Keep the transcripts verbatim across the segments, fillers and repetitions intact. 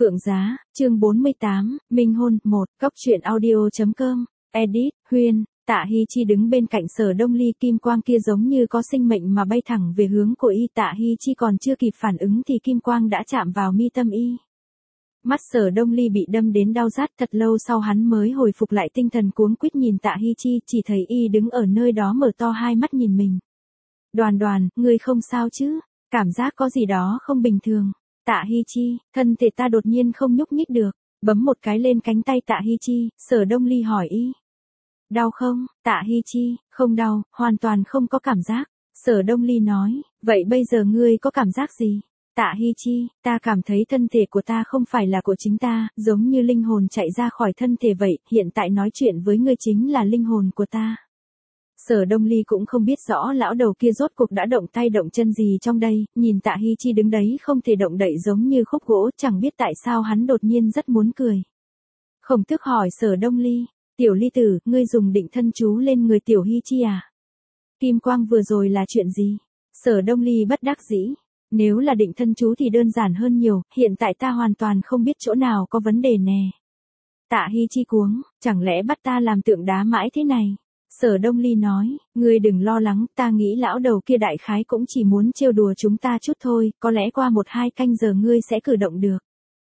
Phượng Giá, chương bốn mươi tám, Minh hôn, một, Cóc truyện audio.com, edit, Huyên, Tạ Hi Chi đứng bên cạnh Sở Đông Ly, kim quang kia giống như có sinh mệnh mà bay thẳng về hướng của y. Tạ Hi Chi còn chưa kịp phản ứng thì kim quang đã chạm vào mi tâm y. Mắt Sở Đông Ly bị đâm đến đau rát, thật lâu sau hắn mới hồi phục lại tinh thần, cuống quýt nhìn Tạ Hi Chi, chỉ thấy y đứng ở nơi đó mở to hai mắt nhìn mình. Đoàn đoàn, ngươi không sao chứ? Cảm giác có gì đó không bình thường. Tạ Hi Chi, thân thể ta đột nhiên không nhúc nhích được. Bấm một cái lên cánh tay Tạ Hi Chi, Sở Đông Ly hỏi y. Đau không? Tạ Hi Chi, không đau, hoàn toàn không có cảm giác. Sở Đông Ly nói, vậy bây giờ ngươi có cảm giác gì? Tạ Hi Chi, ta cảm thấy thân thể của ta không phải là của chính ta, giống như linh hồn chạy ra khỏi thân thể vậy, hiện tại nói chuyện với ngươi chính là linh hồn của ta. Sở Đông Ly cũng không biết rõ lão đầu kia rốt cuộc đã động tay động chân gì trong đây, nhìn Tạ Hi Chi đứng đấy không thể động đậy giống như khúc gỗ, chẳng biết tại sao hắn đột nhiên rất muốn cười. Khổng Tước hỏi Sở Đông Ly, tiểu Ly tử, ngươi dùng định thân chú lên người tiểu Hi Chi à? Kim quang vừa rồi là chuyện gì? Sở Đông Ly bất đắc dĩ, nếu là định thân chú thì đơn giản hơn nhiều, hiện tại ta hoàn toàn không biết chỗ nào có vấn đề nè. Tạ Hi Chi cuống, chẳng lẽ bắt ta làm tượng đá mãi thế này? Sở Đông Ly nói, ngươi đừng lo lắng, ta nghĩ lão đầu kia đại khái cũng chỉ muốn trêu đùa chúng ta chút thôi, có lẽ qua một hai canh giờ ngươi sẽ cử động được.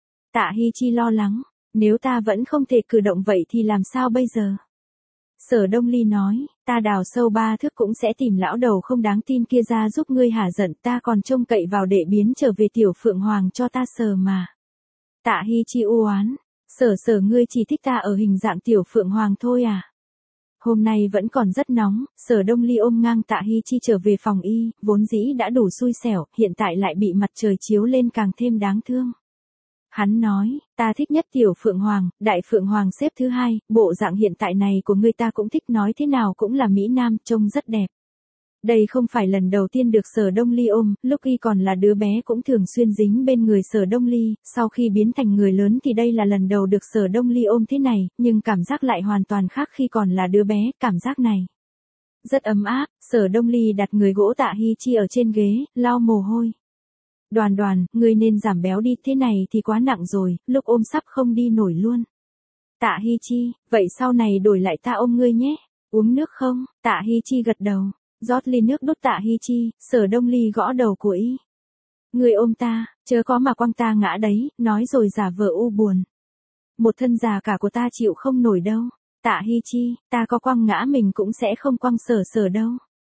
Tạ Hi Chi lo lắng, nếu ta vẫn không thể cử động vậy thì làm sao bây giờ? Sở Đông Ly nói, ta đào sâu ba thước cũng sẽ tìm lão đầu không đáng tin kia ra giúp ngươi hả giận, ta còn trông cậy vào để biến trở về tiểu Phượng Hoàng cho ta sờ mà. Tạ Hi Chi u oán, sở sở ngươi chỉ thích ta ở hình dạng tiểu Phượng Hoàng thôi à? Hôm nay vẫn còn rất nóng, Sở Đông Ly ôm ngang Tạ Hi Chi trở về phòng y, vốn dĩ đã đủ xui xẻo, hiện tại lại bị mặt trời chiếu lên càng thêm đáng thương. Hắn nói, ta thích nhất tiểu Phượng Hoàng, đại Phượng Hoàng xếp thứ hai, bộ dạng hiện tại này của người ta cũng thích, nói thế nào cũng là Mỹ Nam, trông rất đẹp. Đây không phải lần đầu tiên được Sở Đông Ly ôm, lúc y còn là đứa bé cũng thường xuyên dính bên người Sở Đông Ly, sau khi biến thành người lớn thì đây là lần đầu được Sở Đông Ly ôm thế này, nhưng cảm giác lại hoàn toàn khác khi còn là đứa bé, cảm giác này rất ấm áp. Sở Đông Ly đặt người gỗ Tạ Hi Chi ở trên ghế, lau mồ hôi. Đoàn đoàn, ngươi nên giảm béo đi, thế này thì quá nặng rồi, lúc ôm sắp không đi nổi luôn. Tạ Hi Chi, vậy sau này đổi lại ta ôm ngươi nhé, uống nước không? Tạ Hi Chi gật đầu. Rót ly nước đút Tạ Hi Chi, Sở Đông Ly gõ đầu của y. Người ôm ta, chớ có mà quăng ta ngã đấy, nói rồi giả vờ u buồn. Một thân già cả của ta chịu không nổi đâu. Tạ Hi Chi, ta có quăng ngã mình cũng sẽ không quăng sở sở đâu.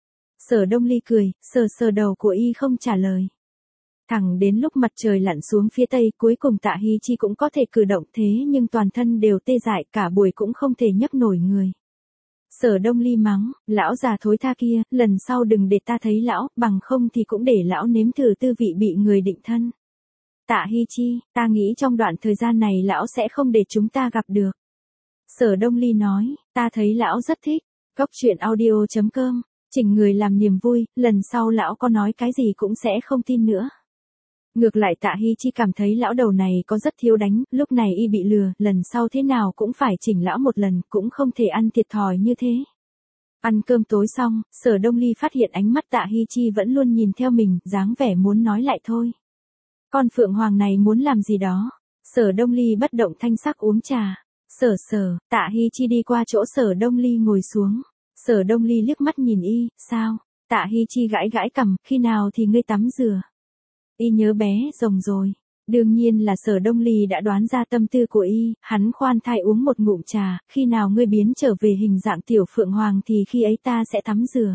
Sở Đông Ly cười, sờ sờ đầu của y không trả lời. Thẳng đến lúc mặt trời lặn xuống phía tây, cuối cùng Tạ Hi Chi cũng có thể cử động, thế nhưng toàn thân đều tê dại, cả buổi cũng không thể nhấc nổi người. Sở Đông Ly mắng, lão già thối tha kia, lần sau đừng để ta thấy lão, bằng không thì cũng để lão nếm thử tư vị bị người định thân. Tạ Hi Chi, ta nghĩ trong đoạn thời gian này lão sẽ không để chúng ta gặp được. Sở Đông Ly nói, ta thấy lão rất thích. Cóc truyện audio.com, chỉnh người làm niềm vui, lần sau lão có nói cái gì cũng sẽ không tin nữa. Ngược lại Tạ Hi Chi cảm thấy lão đầu này có rất thiếu đánh, lúc này y bị lừa, lần sau thế nào cũng phải chỉnh lão một lần, cũng không thể ăn thiệt thòi như thế. Ăn cơm tối xong, Sở Đông Ly phát hiện ánh mắt Tạ Hi Chi vẫn luôn nhìn theo mình, dáng vẻ muốn nói lại thôi. Con Phượng Hoàng này muốn làm gì đó. Sở Đông Ly bất động thanh sắc uống trà. Sở sở, Tạ Hi Chi đi qua chỗ Sở Đông Ly ngồi xuống. Sở Đông Ly liếc mắt nhìn y, sao? Tạ Hi Chi gãi gãi cằm, khi nào thì ngươi tắm rửa? Y nhớ bé rồng rồi. Đương nhiên là Sở Đông Ly đã đoán ra tâm tư của y, hắn khoan thai uống một ngụm trà, khi nào ngươi biến trở về hình dạng tiểu Phượng Hoàng thì khi ấy ta sẽ tắm rửa.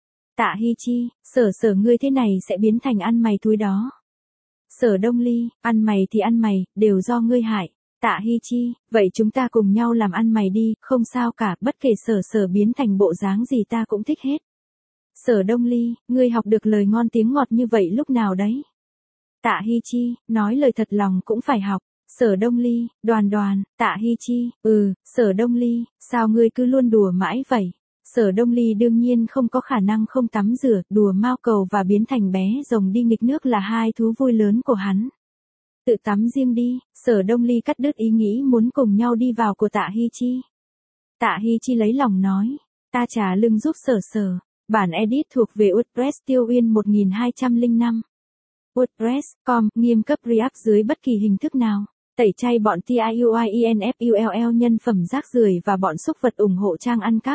Tạ Hi Chi, sở sở ngươi thế này sẽ biến thành ăn mày túi đó. Sở Đông Ly, ăn mày thì ăn mày, đều do ngươi hại. Tạ Hi Chi, vậy chúng ta cùng nhau làm ăn mày đi, không sao cả, bất kể sở sở biến thành bộ dáng gì ta cũng thích hết. Sở Đông Ly, ngươi học được lời ngon tiếng ngọt như vậy lúc nào đấy? Tạ Hi Chi, nói lời thật lòng cũng phải học. Sở Đông Ly, đoàn đoàn, Tạ Hi Chi, ừ, Sở Đông Ly, sao ngươi cứ luôn đùa mãi vậy? Sở Đông Ly đương nhiên không có khả năng không tắm rửa, đùa mao cầu và biến thành bé rồng đi nghịch nước là hai thú vui lớn của hắn. Tự tắm riêng đi. Sở Đông Ly cắt đứt ý nghĩ muốn cùng nhau đi vào của Tạ Hi Chi. Tạ Hi Chi lấy lòng nói, ta trả lưng giúp sở sở. Bản edit thuộc về WordPress Tiêu Uyên một nghìn hai trăm lẻ năm. WordPress chấm com, nghiêm cấp React dưới bất kỳ hình thức nào. Tẩy chay bọn tiuinfull nhân phẩm rác rưởi và bọn xúc vật ủng hộ trang ăn cắp.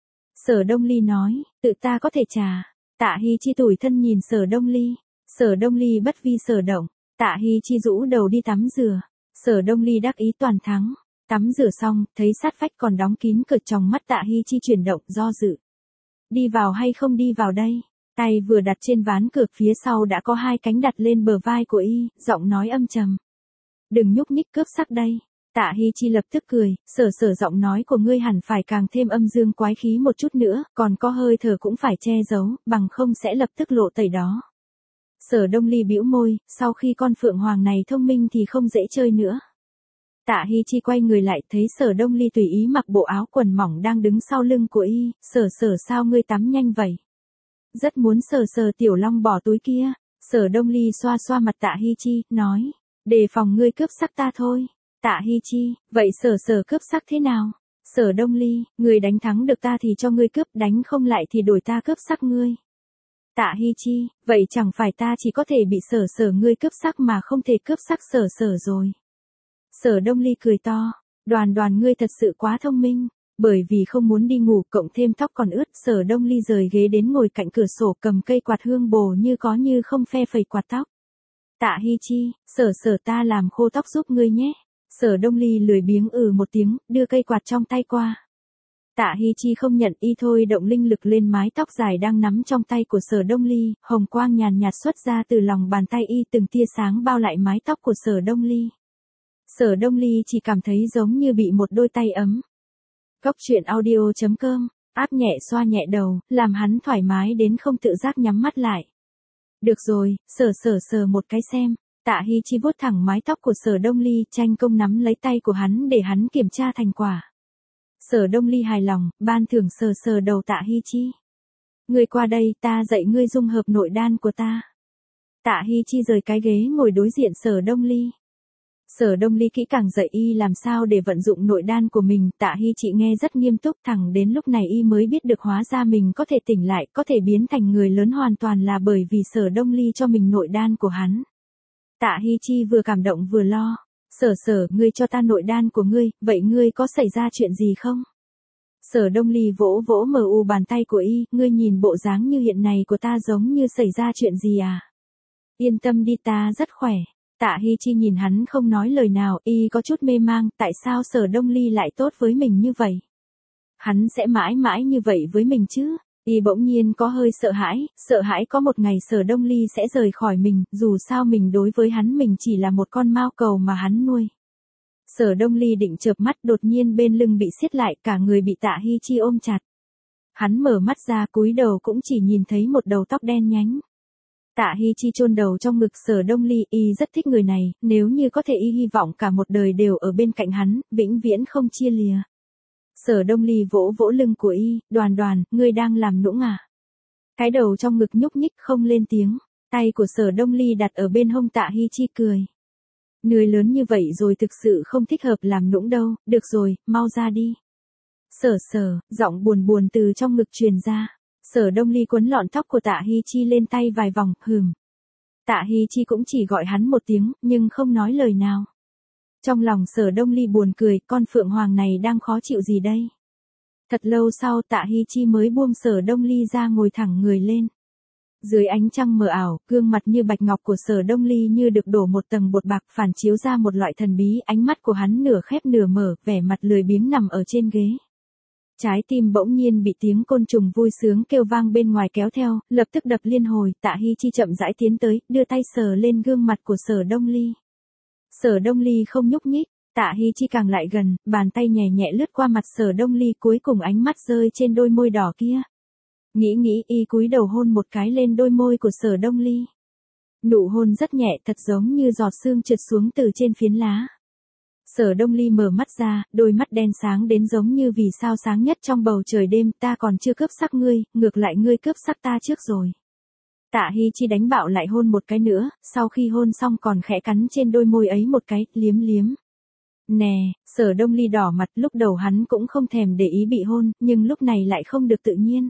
Sở Đông Ly nói, tự ta có thể trả. Tạ Hy Chi tủi thân nhìn Sở Đông Ly. Sở Đông Ly bất vi sở động. Tạ Hy Chi rũ đầu đi tắm rửa. Sở Đông Ly đắc ý toàn thắng. Tắm rửa xong, thấy sát vách còn đóng kín cửa, trong mắt Tạ Hy Chi chuyển động, do dự. Đi vào hay không đi vào đây? Tay vừa đặt trên ván cửa, phía sau đã có hai cánh đặt lên bờ vai của y, giọng nói âm trầm. Đừng nhúc nhích, cướp sắc đây. Tạ Hy Chi lập tức cười, sở sở giọng nói của ngươi hẳn phải càng thêm âm dương quái khí một chút nữa, còn có hơi thở cũng phải che giấu, bằng không sẽ lập tức lộ tẩy đó. Sở Đông Ly bĩu môi, sau khi con phượng hoàng này thông minh thì không dễ chơi nữa. Tạ Hy Chi quay người lại, thấy Sở Đông Ly tùy ý mặc bộ áo quần mỏng đang đứng sau lưng của y, sở sở sao ngươi tắm nhanh vậy? Rất muốn sờ sờ tiểu long bỏ túi kia. Sở Đông Ly xoa xoa mặt Tạ Hy Chi, nói, đề phòng ngươi cướp sắc ta thôi. Tạ Hy Chi, vậy sở sở cướp sắc thế nào? Sở Đông Ly, ngươi đánh thắng được ta thì cho ngươi cướp, đánh không lại thì đổi ta cướp sắc ngươi. Tạ Hy Chi, vậy chẳng phải ta chỉ có thể bị sở sở ngươi cướp sắc mà không thể cướp sắc sở sở rồi. Sở Đông Ly cười to, Đoàn Đoàn ngươi thật sự quá thông minh. Bởi vì không muốn đi ngủ cộng thêm tóc còn ướt, Sở Đông Ly rời ghế đến ngồi cạnh cửa sổ, cầm cây quạt hương bồ như có như không phe phẩy quạt tóc. Tạ Hy Chi, sở sở ta làm khô tóc giúp ngươi nhé. Sở Đông Ly lười biếng ừ một tiếng, đưa cây quạt trong tay qua. Tạ Hy Chi không nhận, y thôi động linh lực lên mái tóc dài đang nắm trong tay của Sở Đông Ly, hồng quang nhàn nhạt xuất ra từ lòng bàn tay y, từng tia sáng bao lại mái tóc của Sở Đông Ly. Sở Đông Ly chỉ cảm thấy giống như bị một đôi tay ấm. Góc truyện audio chấm com, áp nhẹ xoa nhẹ đầu, làm hắn thoải mái đến không tự giác nhắm mắt lại. Được rồi, sờ sờ sờ một cái xem. Tạ Hy Chi vuốt thẳng mái tóc của Sở Đông Ly, tranh công nắm lấy tay của hắn để hắn kiểm tra thành quả. Sở Đông Ly hài lòng, ban thưởng sờ sờ đầu Tạ Hy Chi. Ngươi qua đây, ta dạy ngươi dung hợp nội đan của ta. Tạ Hy Chi rời cái ghế ngồi đối diện Sở Đông Ly. Sở Đông Ly kỹ càng dạy y làm sao để vận dụng nội đan của mình. Tạ Hy Chị nghe rất nghiêm túc, thẳng đến lúc này y mới biết được hóa ra mình có thể tỉnh lại, có thể biến thành người lớn hoàn toàn là bởi vì Sở Đông Ly cho mình nội đan của hắn. Tạ Hy Chi vừa cảm động vừa lo. Sở sở, ngươi cho ta nội đan của ngươi, vậy ngươi có xảy ra chuyện gì không? Sở Đông Ly vỗ vỗ mờ u bàn tay của y, ngươi nhìn bộ dáng như hiện này của ta giống như xảy ra chuyện gì à? Yên tâm đi, ta rất khỏe. Tạ Hy Chi nhìn hắn không nói lời nào, y có chút mê mang, tại sao Sở Đông Ly lại tốt với mình như vậy? Hắn sẽ mãi mãi như vậy với mình chứ? Y bỗng nhiên có hơi sợ hãi, sợ hãi có một ngày Sở Đông Ly sẽ rời khỏi mình, dù sao mình đối với hắn mình chỉ là một con mao cầu mà hắn nuôi. Sở Đông Ly định chợp mắt, đột nhiên bên lưng bị siết lại, cả người bị Tạ Hy Chi ôm chặt. Hắn mở mắt ra, cúi đầu cũng chỉ nhìn thấy một đầu tóc đen nhánh. Tạ Hy Chi chôn đầu trong ngực Sở Đông Ly, y rất thích người này, nếu như có thể y hy vọng cả một đời đều ở bên cạnh hắn, vĩnh viễn không chia lìa. Sở Đông Ly vỗ vỗ lưng của y, Đoàn Đoàn, ngươi đang làm nũng à? Cái đầu trong ngực nhúc nhích không lên tiếng, tay của Sở Đông Ly đặt ở bên hông Tạ Hy Chi cười. Người lớn như vậy rồi thực sự không thích hợp làm nũng đâu, được rồi, mau ra đi. Sở sở, giọng buồn buồn từ trong ngực truyền ra. Sở Đông Ly quấn lọn tóc của Tạ Hy Chi lên tay vài vòng, hừm. Tạ Hy Chi cũng chỉ gọi hắn một tiếng, nhưng không nói lời nào. Trong lòng Sở Đông Ly buồn cười, con phượng hoàng này đang khó chịu gì đây? Thật lâu sau Tạ Hy Chi mới buông Sở Đông Ly ra, ngồi thẳng người lên. Dưới ánh trăng mờ ảo, gương mặt như bạch ngọc của Sở Đông Ly như được đổ một tầng bột bạc, phản chiếu ra một loại thần bí, ánh mắt của hắn nửa khép nửa mở, vẻ mặt lười biếng nằm ở trên ghế. Trái tim bỗng nhiên bị tiếng côn trùng vui sướng kêu vang bên ngoài kéo theo, lập tức đập liên hồi. Tạ Hy Chi chậm rãi tiến tới, đưa tay sờ lên gương mặt của Sở Đông Ly. Sở Đông Ly không nhúc nhích, Tạ Hy Chi càng lại gần, bàn tay nhẹ nhẹ lướt qua mặt Sở Đông Ly, cuối cùng ánh mắt rơi trên đôi môi đỏ kia. Nghĩ nghĩ y cúi đầu hôn một cái lên đôi môi của Sở Đông Ly. Nụ hôn rất nhẹ, thật giống như giọt sương trượt xuống từ trên phiến lá. Sở Đông Ly mở mắt ra, đôi mắt đen sáng đến giống như vì sao sáng nhất trong bầu trời đêm. Ta còn chưa cướp sắc ngươi, ngược lại ngươi cướp sắc ta trước rồi. Tạ Hy Chi đánh bạo lại hôn một cái nữa, sau khi hôn xong còn khẽ cắn trên đôi môi ấy một cái, liếm liếm. Nè, Sở Đông Ly đỏ mặt, lúc đầu hắn cũng không thèm để ý bị hôn, nhưng lúc này lại không được tự nhiên.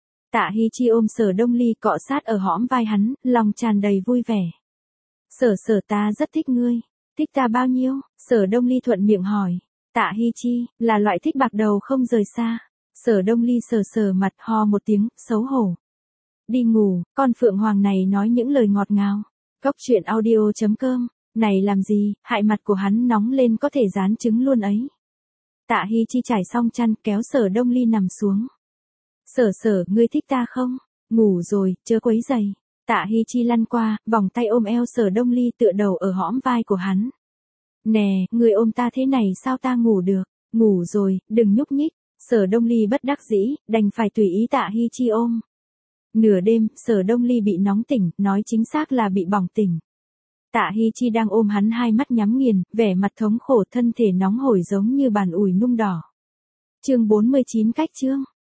Tạ Hy Chi ôm Sở Đông Ly cọ sát ở hõm vai hắn, lòng tràn đầy vui vẻ. Sở sở ta rất thích ngươi. Thích ta bao nhiêu? Sở Đông Ly thuận miệng hỏi. Tạ Hi Chi, là loại thích bạc đầu không rời xa. Sở Đông Ly sờ sờ mặt ho một tiếng, xấu hổ. Đi ngủ, con Phượng Hoàng này nói những lời ngọt ngào. Cốc truyện audio chấm com, này làm gì, hại mặt của hắn nóng lên có thể rán trứng luôn ấy. Tạ Hi Chi trải xong chăn kéo Sở Đông Ly nằm xuống. Sở sở, ngươi thích ta không? Ngủ rồi, chớ quấy giày. Tạ Hi Chi lăn qua, vòng tay ôm eo Sở Đông Ly tựa đầu ở hõm vai của hắn. Nè, ngươi ôm ta thế này sao ta ngủ được? Ngủ rồi, đừng nhúc nhích. Sở Đông Ly bất đắc dĩ, đành phải tùy ý Tạ Hi Chi ôm. Nửa đêm, Sở Đông Ly bị nóng tỉnh, nói chính xác là bị bỏng tỉnh. Tạ Hi Chi đang ôm hắn hai mắt nhắm nghiền, vẻ mặt thống khổ, thân thể nóng hổi giống như bàn ủi nung đỏ. Chương bốn mươi chín cách chương.